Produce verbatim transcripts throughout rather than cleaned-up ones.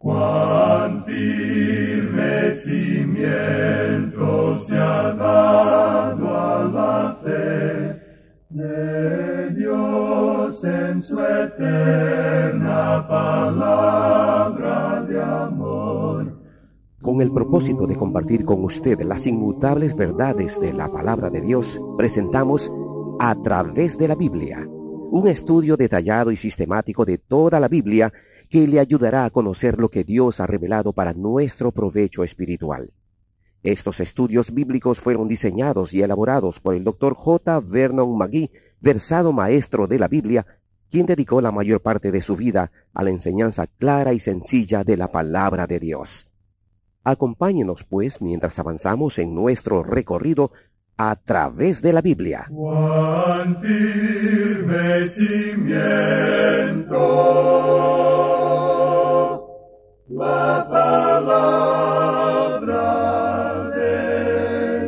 Cuán firme cimiento se ha dado a la fe de Dios en su eterna palabra de amor. Con el propósito de compartir con usted las inmutables verdades de la palabra de Dios, presentamos A Través de la Biblia, un estudio detallado y sistemático de toda la Biblia que le ayudará a conocer lo que Dios ha revelado para nuestro provecho espiritual. Estos estudios bíblicos fueron diseñados y elaborados por el doctor J. Vernon McGee, versado maestro de la Biblia, quien dedicó la mayor parte de su vida a la enseñanza clara y sencilla de la palabra de Dios. Acompáñenos, pues, mientras avanzamos en nuestro recorrido a través de la Biblia. Cuán firme cimiento la palabra de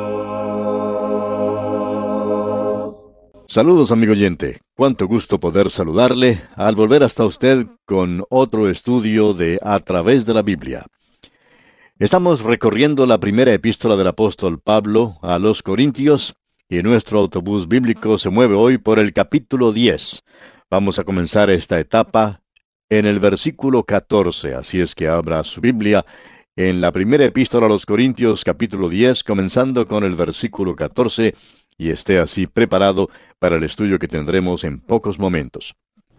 Dios. Saludos, amigo oyente. Cuánto gusto poder saludarle al volver hasta usted con otro estudio de A Través de la Biblia. Estamos recorriendo la primera epístola del apóstol Pablo a los Corintios y nuestro autobús bíblico se mueve hoy por el capítulo diez. Vamos a comenzar esta etapa en el versículo catorce, así es que abra su Biblia en la primera epístola a los Corintios capítulo diez, comenzando con el versículo catorce, y esté así preparado para el estudio que tendremos en pocos momentos.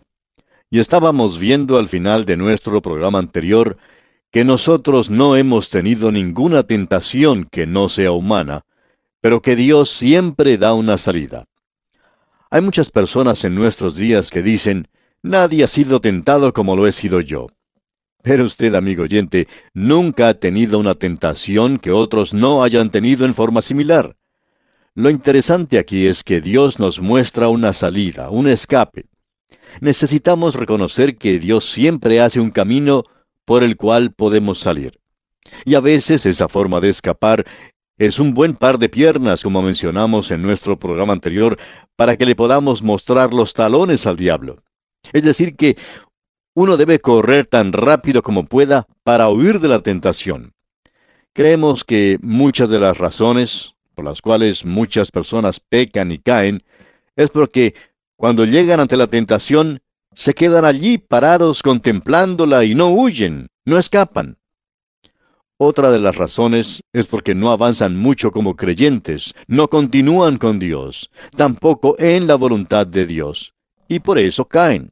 Y estábamos viendo al final de nuestro programa anterior que nosotros no hemos tenido ninguna tentación que no sea humana, pero que Dios siempre da una salida. Hay muchas personas en nuestros días que dicen, nadie ha sido tentado como lo he sido yo. Pero usted, amigo oyente, nunca ha tenido una tentación que otros no hayan tenido en forma similar. Lo interesante aquí es que Dios nos muestra una salida, un escape. Necesitamos reconocer que Dios siempre hace un camino por el cual podemos salir. Y a veces esa forma de escapar es un buen par de piernas, como mencionamos en nuestro programa anterior, para que le podamos mostrar los talones al diablo. Es decir, que uno debe correr tan rápido como pueda para huir de la tentación. Creemos que muchas de las razones por las cuales muchas personas pecan y caen es porque cuando llegan ante la tentación, se quedan allí parados contemplándola y no huyen, no escapan. Otra de las razones es porque no avanzan mucho como creyentes, no continúan con Dios, tampoco en la voluntad de Dios, y por eso caen.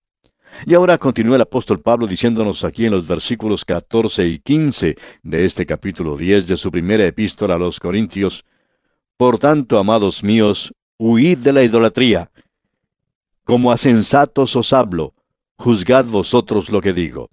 Y ahora continúa el apóstol Pablo diciéndonos aquí en los versículos catorce y quince de este capítulo diez de su primera epístola a los Corintios: Por tanto, amados míos, huid de la idolatría. Como a sensatos os hablo, juzgad vosotros lo que digo.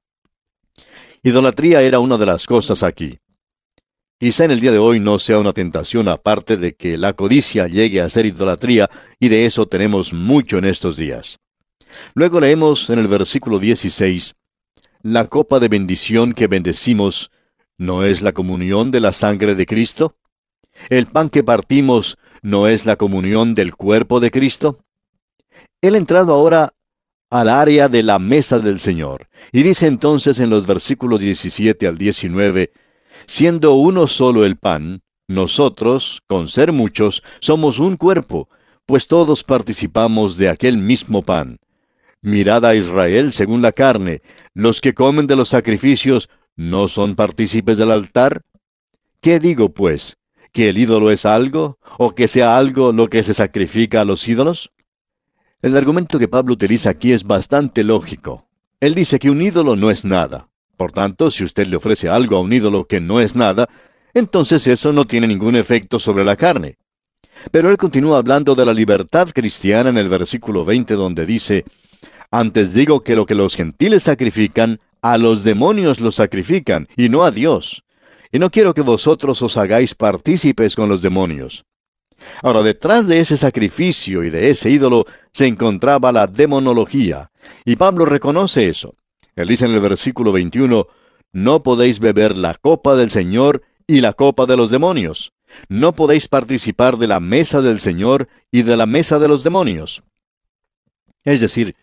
Idolatría era una de las cosas aquí. Quizá en el día de hoy no sea una tentación aparte de que la codicia llegue a ser idolatría, y de eso tenemos mucho en estos días. Luego leemos en el versículo dieciséis, La copa de bendición que bendecimos, ¿no es la comunión de la sangre de Cristo? ¿El pan que partimos, no es la comunión del cuerpo de Cristo? Él ha entrado ahora al área de la mesa del Señor, y dice entonces en los versículos diecisiete al diecinueve, Siendo uno solo el pan, nosotros, con ser muchos, somos un cuerpo, pues todos participamos de aquel mismo pan. Mirad a Israel según la carne, los que comen de los sacrificios, ¿no son partícipes del altar? ¿Qué digo, pues? ¿Que el ídolo es algo, o que sea algo lo que se sacrifica a los ídolos? El argumento que Pablo utiliza aquí es bastante lógico. Él dice que un ídolo no es nada. Por tanto, si usted le ofrece algo a un ídolo que no es nada, entonces eso no tiene ningún efecto sobre la carne. Pero él continúa hablando de la libertad cristiana en el versículo veinte, donde dice, Antes digo que lo que los gentiles sacrifican, a los demonios los sacrifican, y no a Dios. Y no quiero que vosotros os hagáis partícipes con los demonios. Ahora, detrás de ese sacrificio y de ese ídolo se encontraba la demonología, y Pablo reconoce eso. Él dice en el versículo veintiuno, No podéis beber la copa del Señor y la copa de los demonios. No podéis participar de la mesa del Señor y de la mesa de los demonios. Es decir,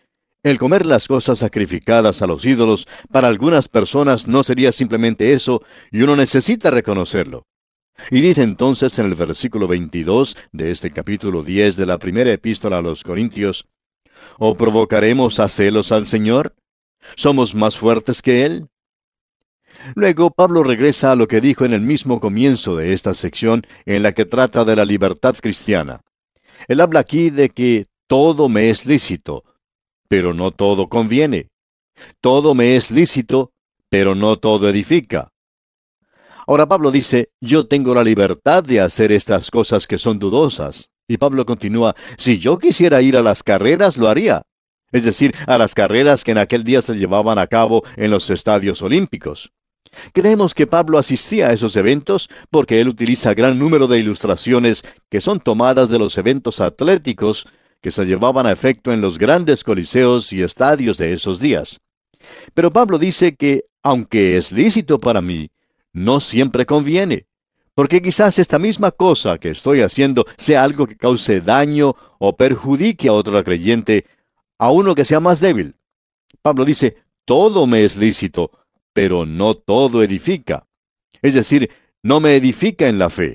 El comer las cosas sacrificadas a los ídolos para algunas personas no sería simplemente eso, y uno necesita reconocerlo. Y dice entonces en el versículo veintidós de este capítulo diez de la primera epístola a los Corintios, ¿o provocaremos a celos al Señor? ¿Somos más fuertes que Él? Luego Pablo regresa a lo que dijo en el mismo comienzo de esta sección en la que trata de la libertad cristiana. Él habla aquí de que todo me es lícito, pero no todo conviene. Todo me es lícito, pero no todo edifica. Ahora Pablo dice, yo tengo la libertad de hacer estas cosas que son dudosas. Y Pablo continúa, si yo quisiera ir a las carreras, lo haría. Es decir, a las carreras que en aquel día se llevaban a cabo en los estadios olímpicos. Creemos que Pablo asistía a esos eventos porque él utiliza gran número de ilustraciones que son tomadas de los eventos atléticos que se llevaban a efecto en los grandes coliseos y estadios de esos días. Pero Pablo dice que, aunque es lícito para mí, no siempre conviene, porque quizás esta misma cosa que estoy haciendo sea algo que cause daño o perjudique a otro creyente, a uno que sea más débil. Pablo dice, todo me es lícito, pero no todo edifica. Es decir, no me edifica en la fe.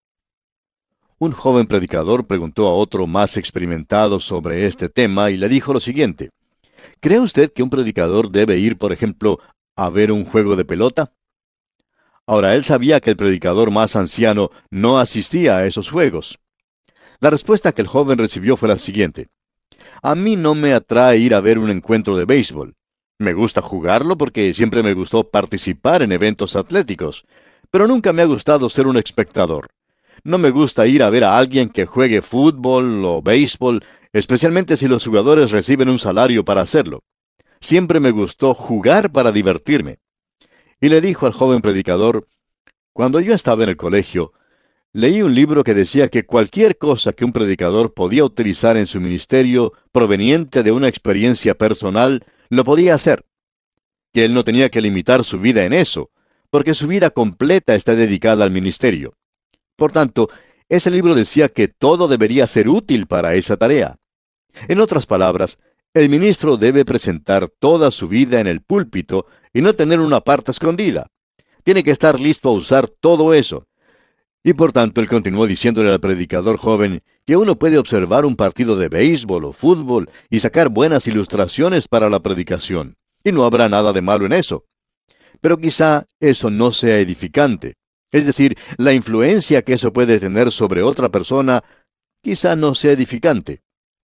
Un joven predicador preguntó a otro más experimentado sobre este tema y le dijo lo siguiente, ¿cree usted que un predicador debe ir, por ejemplo, a ver un juego de pelota? Ahora, él sabía que el predicador más anciano no asistía a esos juegos. La respuesta que el joven recibió fue la siguiente, a mí no me atrae ir a ver un encuentro de béisbol. Me gusta jugarlo porque siempre me gustó participar en eventos atléticos, pero nunca me ha gustado ser un espectador. No me gusta ir a ver a alguien que juegue fútbol o béisbol, especialmente si los jugadores reciben un salario para hacerlo. Siempre me gustó jugar para divertirme. Y le dijo al joven predicador, cuando yo estaba en el colegio, leí un libro que decía que cualquier cosa que un predicador podía utilizar en su ministerio proveniente de una experiencia personal, lo podía hacer. Que él no tenía que limitar su vida en eso, porque su vida completa está dedicada al ministerio. Por tanto, ese libro decía que todo debería ser útil para esa tarea. En otras palabras, el ministro debe presentar toda su vida en el púlpito y no tener una parte escondida. Tiene que estar listo a usar todo eso. Y por tanto, él continuó diciéndole al predicador joven que uno puede observar un partido de béisbol o fútbol y sacar buenas ilustraciones para la predicación. Y no habrá nada de malo en eso. Pero quizá eso no sea edificante. Es decir, la influencia que eso puede tener sobre otra persona quizá no sea edificante.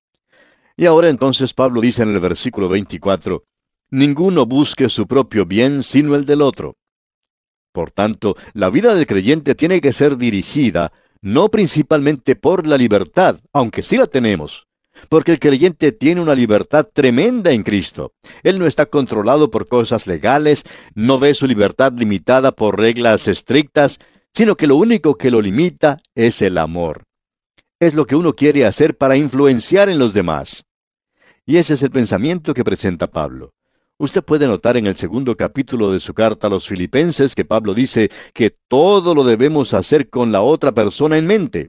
Y ahora entonces Pablo dice en el versículo veinticuatro, ninguno busque su propio bien sino el del otro. Por tanto, la vida del creyente tiene que ser dirigida no principalmente por la libertad, aunque sí la tenemos, porque el creyente tiene una libertad tremenda en Cristo. Él no está controlado por cosas legales, no ve su libertad limitada por reglas estrictas, sino que lo único que lo limita es el amor. Es lo que uno quiere hacer para influenciar en los demás. Y ese es el pensamiento que presenta Pablo. Usted puede notar en el segundo capítulo de su carta a los Filipenses que Pablo dice que todo lo debemos hacer con la otra persona en mente.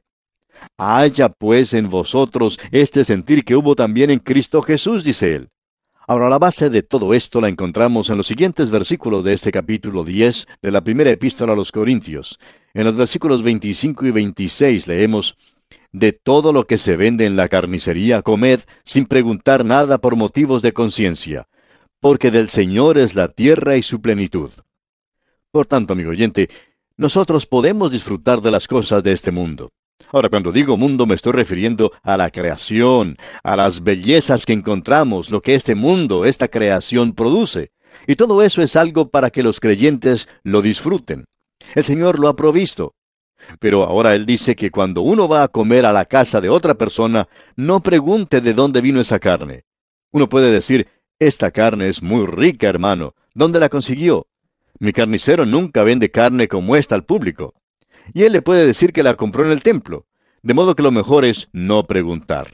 Haya pues en vosotros este sentir que hubo también en Cristo Jesús, dice él. Ahora, la base de todo esto la encontramos en los siguientes versículos de este capítulo diez de la primera epístola a los Corintios. En los versículos veinticinco y veintiséis leemos, de todo lo que se vende en la carnicería, comed, sin preguntar nada por motivos de conciencia, porque del Señor es la tierra y su plenitud. Por tanto, amigo oyente, nosotros podemos disfrutar de las cosas de este mundo. Ahora, cuando digo mundo me estoy refiriendo a la creación, a las bellezas que encontramos, lo que este mundo, esta creación produce. Y todo eso es algo para que los creyentes lo disfruten. El Señor lo ha provisto. Pero ahora Él dice que cuando uno va a comer a la casa de otra persona, no pregunte de dónde vino esa carne. Uno puede decir, esta carne es muy rica, hermano. ¿Dónde la consiguió? Mi carnicero nunca vende carne como esta al público. Y él le puede decir que la compró en el templo. De modo que lo mejor es no preguntar.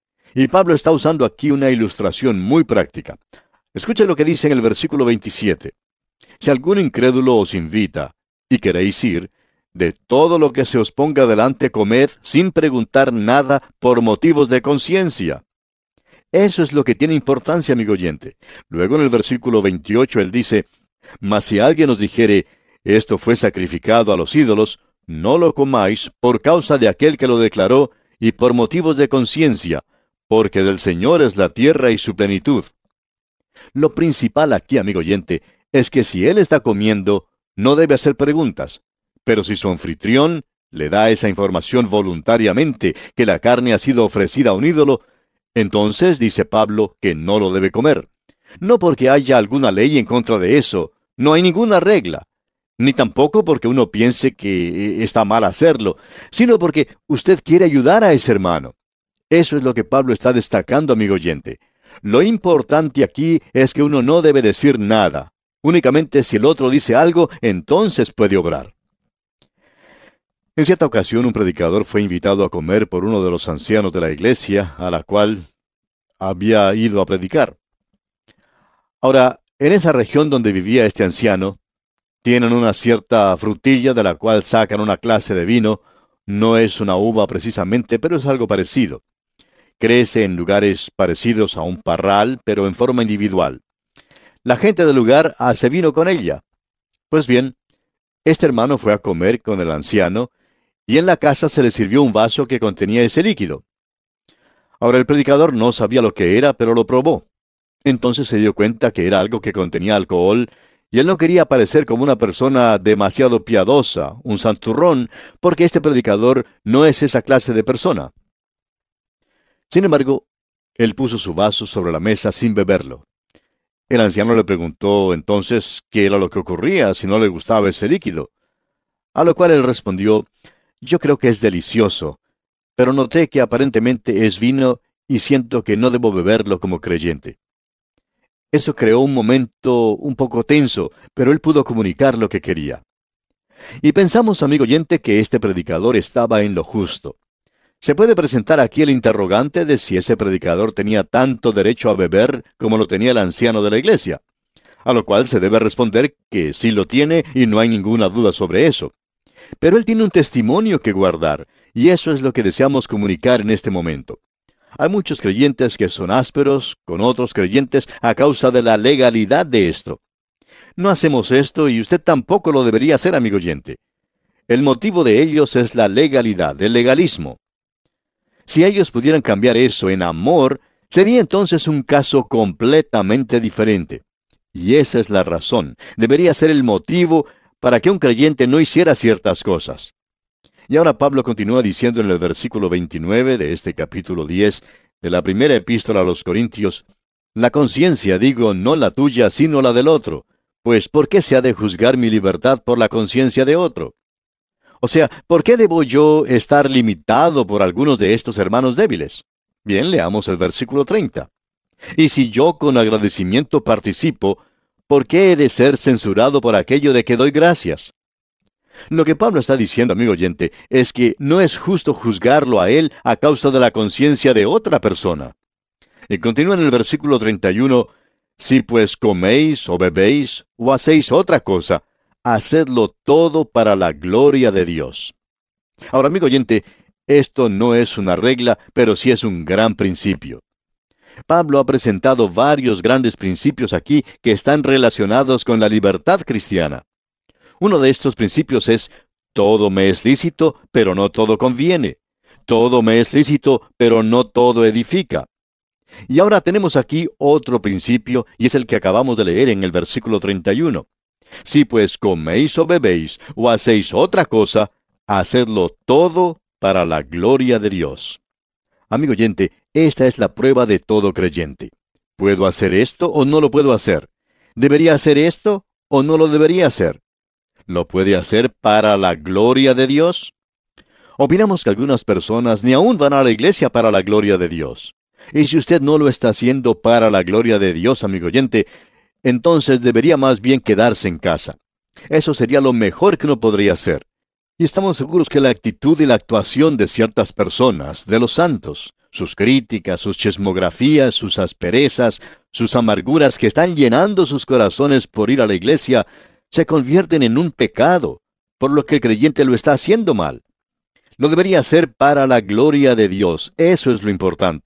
Y Pablo está usando aquí una ilustración muy práctica. Escuche lo que dice en el versículo veintisiete. Si algún incrédulo os invita, y queréis ir, de todo lo que se os ponga delante comed, sin preguntar nada por motivos de conciencia. Eso es lo que tiene importancia, amigo oyente. Luego en el versículo veintiocho él dice, mas si alguien os dijere, esto fue sacrificado a los ídolos, no lo comáis por causa de aquel que lo declaró y por motivos de conciencia, porque del Señor es la tierra y su plenitud. Lo principal aquí, amigo oyente, es que si él está comiendo, no debe hacer preguntas. Pero si su anfitrión le da esa información voluntariamente que la carne ha sido ofrecida a un ídolo, entonces dice Pablo que no lo debe comer. No porque haya alguna ley en contra de eso, no hay ninguna regla, ni tampoco porque uno piense que está mal hacerlo, sino porque usted quiere ayudar a ese hermano. Eso es lo que Pablo está destacando, amigo oyente. Lo importante aquí es que uno no debe decir nada. Únicamente si el otro dice algo, entonces puede obrar. En cierta ocasión un predicador fue invitado a comer por uno de los ancianos de la iglesia a la cual había ido a predicar. Ahora, en esa región donde vivía este anciano, tienen una cierta frutilla de la cual sacan una clase de vino. No es una uva precisamente, pero es algo parecido. Crece en lugares parecidos a un parral, pero en forma individual. La gente del lugar hace vino con ella. Pues bien, este hermano fue a comer con el anciano, y en la casa se le sirvió un vaso que contenía ese líquido. Ahora el predicador no sabía lo que era, pero lo probó. Entonces se dio cuenta que era algo que contenía alcohol, y él no quería parecer como una persona demasiado piadosa, un santurrón, porque este predicador no es esa clase de persona. Sin embargo, él puso su vaso sobre la mesa sin beberlo. El anciano le preguntó entonces qué era lo que ocurría si no le gustaba ese líquido. A lo cual él respondió, yo creo que es delicioso, pero noté que aparentemente es vino y siento que no debo beberlo como creyente. Eso creó un momento un poco tenso, pero él pudo comunicar lo que quería. Y pensamos, amigo oyente, que este predicador estaba en lo justo. Se puede presentar aquí el interrogante de si ese predicador tenía tanto derecho a beber como lo tenía el anciano de la iglesia, a lo cual se debe responder que sí lo tiene y no hay ninguna duda sobre eso. Pero él tiene un testimonio que guardar, y eso es lo que deseamos comunicar en este momento. Hay muchos creyentes que son ásperos con otros creyentes a causa de la legalidad de esto. No hacemos esto y usted tampoco lo debería hacer, amigo oyente. El motivo de ellos es la legalidad, el legalismo. Si ellos pudieran cambiar eso en amor, sería entonces un caso completamente diferente. Y esa es la razón. Debería ser el motivo para que un creyente no hiciera ciertas cosas. Y ahora Pablo continúa diciendo en el versículo veintinueve de este capítulo diez de la primera epístola a los Corintios, la conciencia, digo, no la tuya, sino la del otro, pues ¿por qué se ha de juzgar mi libertad por la conciencia de otro? O sea, ¿por qué debo yo estar limitado por algunos de estos hermanos débiles? Bien, leamos el versículo treinta. Y si yo con agradecimiento participo, ¿por qué he de ser censurado por aquello de que doy gracias? Lo que Pablo está diciendo, amigo oyente, es que no es justo juzgarlo a él a causa de la conciencia de otra persona. Y continúa en el versículo treinta y uno, si pues coméis o bebéis o hacéis otra cosa, hacedlo todo para la gloria de Dios. Ahora, amigo oyente, esto no es una regla, pero sí es un gran principio. Pablo ha presentado varios grandes principios aquí que están relacionados con la libertad cristiana. Uno de estos principios es, todo me es lícito, pero no todo conviene. Todo me es lícito, pero no todo edifica. Y ahora tenemos aquí otro principio, y es el que acabamos de leer en el versículo treinta y uno. Si pues coméis o bebéis, o hacéis otra cosa, hacedlo todo para la gloria de Dios. Amigo oyente, esta es la prueba de todo creyente. ¿Puedo hacer esto o no lo puedo hacer? ¿Debería hacer esto o no lo debería hacer? ¿Lo puede hacer para la gloria de Dios? Opinamos que algunas personas ni aún van a la iglesia para la gloria de Dios. Y si usted no lo está haciendo para la gloria de Dios, amigo oyente, entonces debería más bien quedarse en casa. Eso sería lo mejor que uno podría hacer. Y estamos seguros que la actitud y la actuación de ciertas personas, de los santos, sus críticas, sus chismografías, sus asperezas, sus amarguras que están llenando sus corazones por ir a la iglesia, se convierten en un pecado, por lo que el creyente lo está haciendo mal. Lo debería hacer para la gloria de Dios, eso es lo importante.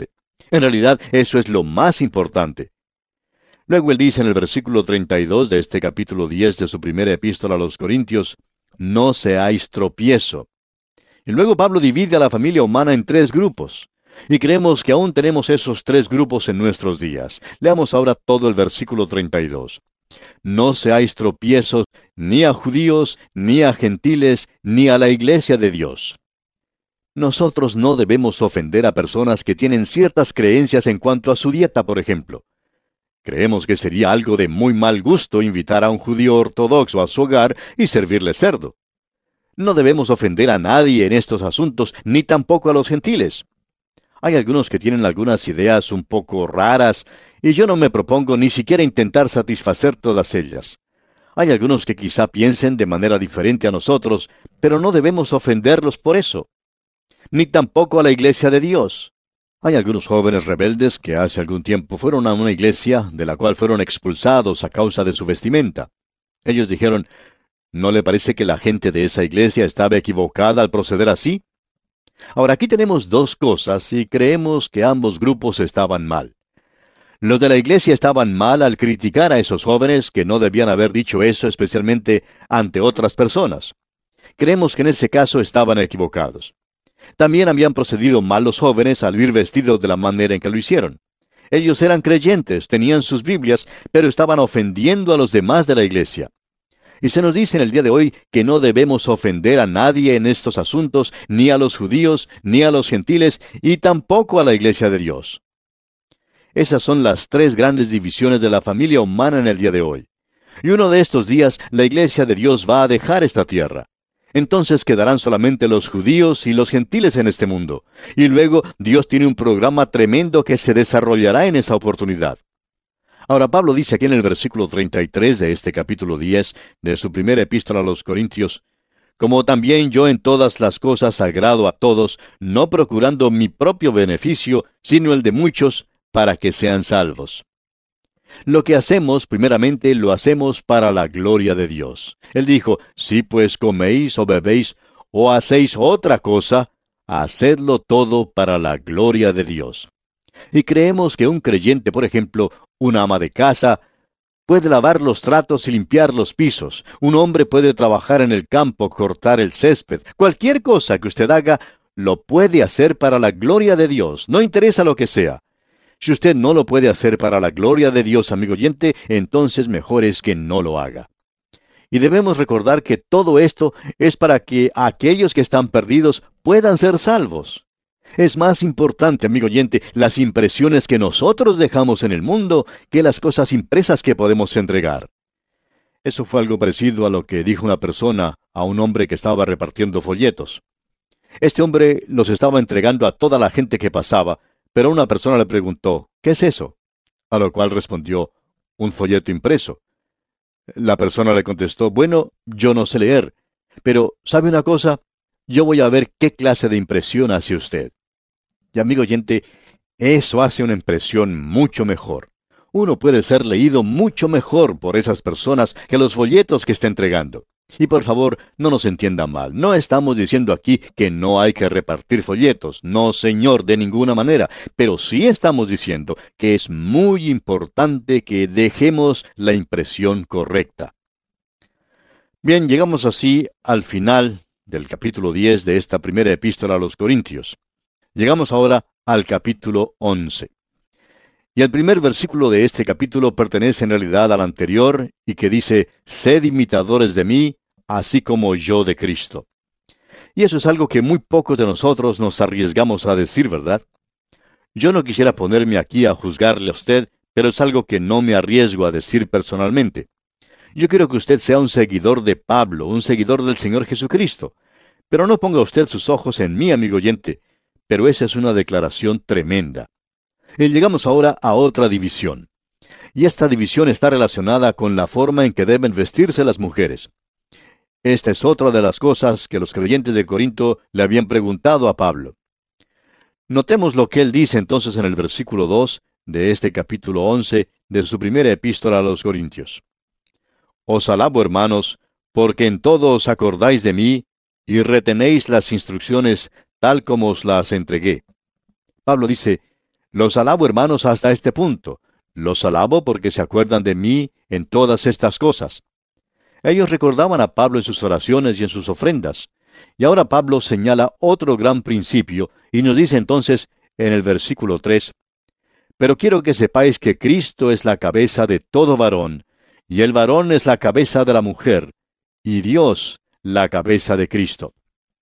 En realidad, eso es lo más importante. Luego él dice en el versículo treinta y dos de este capítulo diez de su primera epístola a los Corintios, no seáis tropiezo. Y luego Pablo divide a la familia humana en tres grupos. Y creemos que aún tenemos esos tres grupos en nuestros días. Leamos ahora todo el versículo treinta y dos. No seáis tropiezos ni a judíos, ni a gentiles, ni a la iglesia de Dios. Nosotros no debemos ofender a personas que tienen ciertas creencias en cuanto a su dieta, por ejemplo. Creemos que sería algo de muy mal gusto invitar a un judío ortodoxo a su hogar y servirle cerdo. No debemos ofender a nadie en estos asuntos, ni tampoco a los gentiles. Hay algunos que tienen algunas ideas un poco raras, y yo no me propongo ni siquiera intentar satisfacer todas ellas. Hay algunos que quizá piensen de manera diferente a nosotros, pero no debemos ofenderlos por eso. Ni tampoco a la iglesia de Dios. Hay algunos jóvenes rebeldes que hace algún tiempo fueron a una iglesia de la cual fueron expulsados a causa de su vestimenta. Ellos dijeron, ¿no le parece que la gente de esa iglesia estaba equivocada al proceder así? Ahora aquí tenemos dos cosas y creemos que ambos grupos estaban mal. Los de la iglesia estaban mal al criticar a esos jóvenes que no debían haber dicho eso, especialmente ante otras personas. Creemos que en ese caso estaban equivocados. También habían procedido mal los jóvenes al ir vestidos de la manera en que lo hicieron. Ellos eran creyentes, tenían sus Biblias, pero estaban ofendiendo a los demás de la iglesia. Y se nos dice en el día de hoy que no debemos ofender a nadie en estos asuntos, ni a los judíos, ni a los gentiles, y tampoco a la iglesia de Dios. Esas son las tres grandes divisiones de la familia humana en el día de hoy. Y uno de estos días la iglesia de Dios va a dejar esta tierra. Entonces quedarán solamente los judíos y los gentiles en este mundo. Y luego Dios tiene un programa tremendo que se desarrollará en esa oportunidad. Ahora Pablo dice aquí en el versículo treinta y tres de este capítulo diez de su primera epístola a los Corintios, como también yo en todas las cosas agrado a todos, no procurando mi propio beneficio, sino el de muchos, para que sean salvos. Lo que hacemos, primeramente, lo hacemos para la gloria de Dios. Él dijo, si pues coméis o bebéis, o hacéis otra cosa, hacedlo todo para la gloria de Dios. Y creemos que un creyente, por ejemplo, una ama de casa, puede lavar los tratos y limpiar los pisos. Un hombre puede trabajar en el campo, cortar el césped. Cualquier cosa que usted haga, lo puede hacer para la gloria de Dios. No interesa lo que sea. Si usted no lo puede hacer para la gloria de Dios, amigo oyente, entonces mejor es que no lo haga. Y debemos recordar que todo esto es para que aquellos que están perdidos puedan ser salvos. Es más importante, amigo oyente, las impresiones que nosotros dejamos en el mundo que las cosas impresas que podemos entregar. Eso fue algo parecido a lo que dijo una persona a un hombre que estaba repartiendo folletos. Este hombre los estaba entregando a toda la gente que pasaba, pero una persona le preguntó, ¿qué es eso? A lo cual respondió, un folleto impreso. La persona le contestó, bueno, yo no sé leer, pero ¿sabe una cosa? Yo voy a ver qué clase de impresión hace usted. Y amigo oyente, eso hace una impresión mucho mejor. Uno puede ser leído mucho mejor por esas personas que los folletos que está entregando. Y por favor, no nos entienda mal. No estamos diciendo aquí que no hay que repartir folletos. No, señor, de ninguna manera. Pero sí estamos diciendo que es muy importante que dejemos la impresión correcta. Bien, llegamos así al final del capítulo diez de esta primera epístola a los Corintios. Llegamos ahora al capítulo once. Y el primer versículo de este capítulo pertenece en realidad al anterior y que dice, sed imitadores de mí, así como yo de Cristo. Y eso es algo que muy pocos de nosotros nos arriesgamos a decir, ¿verdad? Yo no quisiera ponerme aquí a juzgarle a usted, pero es algo que no me arriesgo a decir personalmente. Yo quiero que usted sea un seguidor de Pablo, un seguidor del Señor Jesucristo. Pero no ponga usted sus ojos en mí, amigo oyente. Pero esa es una declaración tremenda. Y llegamos ahora a otra división. Y esta división está relacionada con la forma en que deben vestirse las mujeres. Esta es otra de las cosas que los creyentes de Corinto le habían preguntado a Pablo. Notemos lo que él dice entonces en el versículo dos de este capítulo once de su primera epístola a los Corintios. Os alabo, hermanos, porque en todo os acordáis de mí y retenéis las instrucciones tal como os las entregué. Pablo dice, Los alabo, hermanos, hasta este punto. Los alabo porque se acuerdan de mí en todas estas cosas. Ellos recordaban a Pablo en sus oraciones y en sus ofrendas. Y ahora Pablo señala otro gran principio y nos dice entonces en el versículo tres, pero quiero que sepáis que Cristo es la cabeza de todo varón, y el varón es la cabeza de la mujer, y Dios la cabeza de Cristo.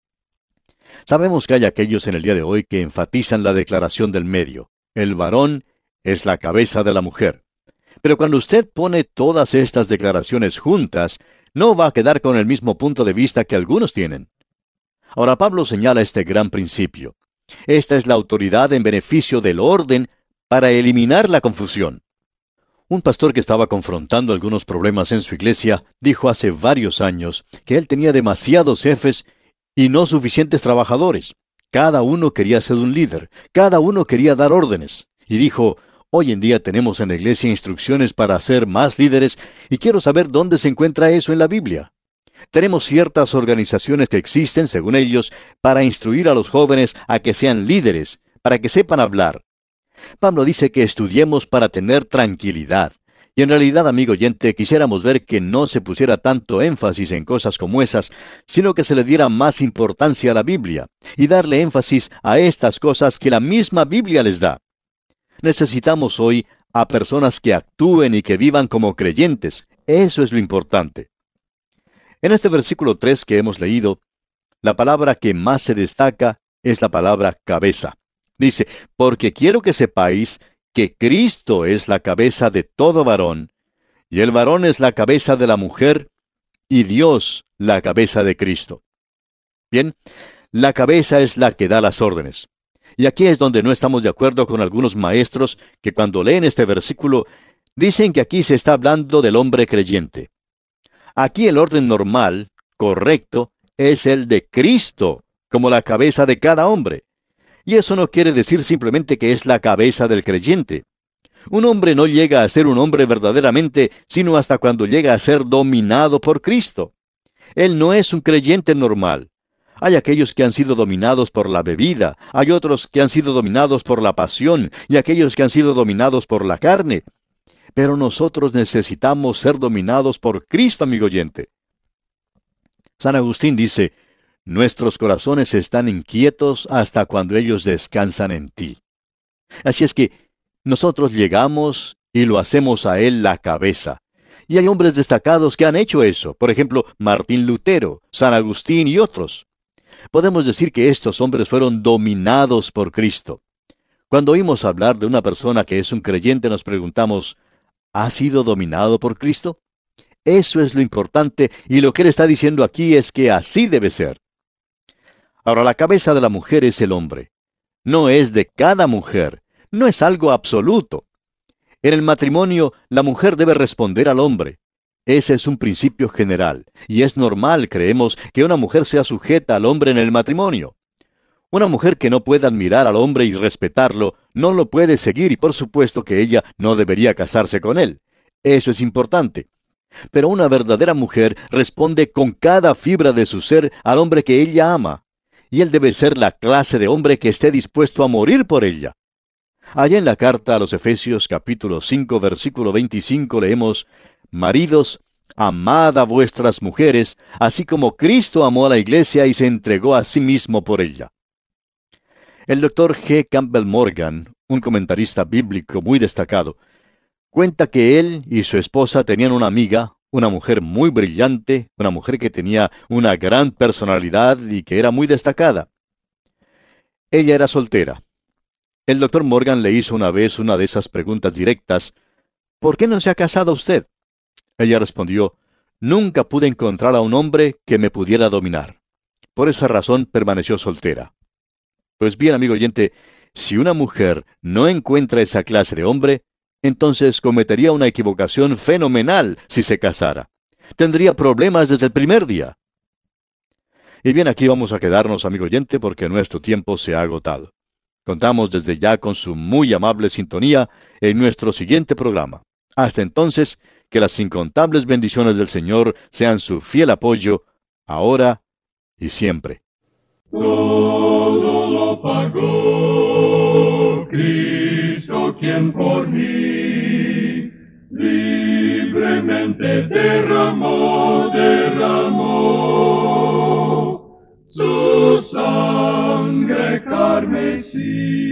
Sabemos que hay aquellos en el día de hoy que enfatizan la declaración del medio. El varón es la cabeza de la mujer. Pero cuando usted pone todas estas declaraciones juntas, no va a quedar con el mismo punto de vista que algunos tienen. Ahora Pablo señala este gran principio. Esta es la autoridad en beneficio del orden para eliminar la confusión. Un pastor que estaba confrontando algunos problemas en su iglesia dijo hace varios años que él tenía demasiados jefes y no suficientes trabajadores. Cada uno quería ser un líder, cada uno quería dar órdenes. Y dijo, hoy en día tenemos en la iglesia instrucciones para ser más líderes y quiero saber dónde se encuentra eso en la Biblia. Tenemos ciertas organizaciones que existen, según ellos, para instruir a los jóvenes a que sean líderes, para que sepan hablar. Pablo dice que estudiemos para tener tranquilidad. Y en realidad, amigo oyente, quisiéramos ver que no se pusiera tanto énfasis en cosas como esas, sino que se le diera más importancia a la Biblia, y darle énfasis a estas cosas que la misma Biblia les da. Necesitamos hoy a personas que actúen y que vivan como creyentes. Eso es lo importante. En este versículo tres que hemos leído, la palabra que más se destaca es la palabra cabeza. Dice, porque quiero que sepáis que Cristo es la cabeza de todo varón, y el varón es la cabeza de la mujer, y Dios la cabeza de Cristo. Bien, la cabeza es la que da las órdenes. Y aquí es donde no estamos de acuerdo con algunos maestros que cuando leen este versículo dicen que aquí se está hablando del hombre creyente. Aquí el orden normal, correcto, es el de Cristo, como la cabeza de cada hombre. Y eso no quiere decir simplemente que es la cabeza del creyente. Un hombre no llega a ser un hombre verdaderamente, sino hasta cuando llega a ser dominado por Cristo. Él no es un creyente normal. Hay aquellos que han sido dominados por la bebida, hay otros que han sido dominados por la pasión, y aquellos que han sido dominados por la carne. Pero nosotros necesitamos ser dominados por Cristo, amigo oyente. San Agustín dice, nuestros corazones están inquietos hasta cuando ellos descansan en ti. Así es que nosotros llegamos y lo hacemos a Él la cabeza. Y hay hombres destacados que han hecho eso. Por ejemplo, Martín Lutero, San Agustín y otros. Podemos decir que estos hombres fueron dominados por Cristo. Cuando oímos hablar de una persona que es un creyente, nos preguntamos, ¿ha sido dominado por Cristo? Eso es lo importante, y lo que él está diciendo aquí es que así debe ser. Ahora, la cabeza de la mujer es el hombre. No es de cada mujer, no es algo absoluto. En el matrimonio, la mujer debe responder al hombre. Ese es un principio general, y es normal, creemos, que una mujer sea sujeta al hombre en el matrimonio. Una mujer que no pueda admirar al hombre y respetarlo, no lo puede seguir, y por supuesto que ella no debería casarse con él. Eso es importante. Pero una verdadera mujer responde con cada fibra de su ser al hombre que ella ama, y él debe ser la clase de hombre que esté dispuesto a morir por ella. Allá en la carta a los Efesios capítulo cinco versículo veinticinco leemos, maridos, amad a vuestras mujeres, así como Cristo amó a la iglesia y se entregó a sí mismo por ella. El doctor G. Campbell Morgan, un comentarista bíblico muy destacado, cuenta que él y su esposa tenían una amiga, una mujer muy brillante, una mujer que tenía una gran personalidad y que era muy destacada. Ella era soltera. El doctor Morgan le hizo una vez una de esas preguntas directas, ¿por qué no se ha casado usted? Ella respondió, nunca pude encontrar a un hombre que me pudiera dominar. Por esa razón permaneció soltera. Pues bien, amigo oyente, si una mujer no encuentra esa clase de hombre, entonces cometería una equivocación fenomenal si se casara. Tendría problemas desde el primer día. Y bien, aquí vamos a quedarnos, amigo oyente, porque nuestro tiempo se ha agotado. Contamos desde ya con su muy amable sintonía en nuestro siguiente programa. Hasta entonces, que las incontables bendiciones del Señor sean su fiel apoyo, ahora y siempre. Todo lo pagó Cristo. Cristo quien por mí libremente derramó, derramó su sangre carmesí.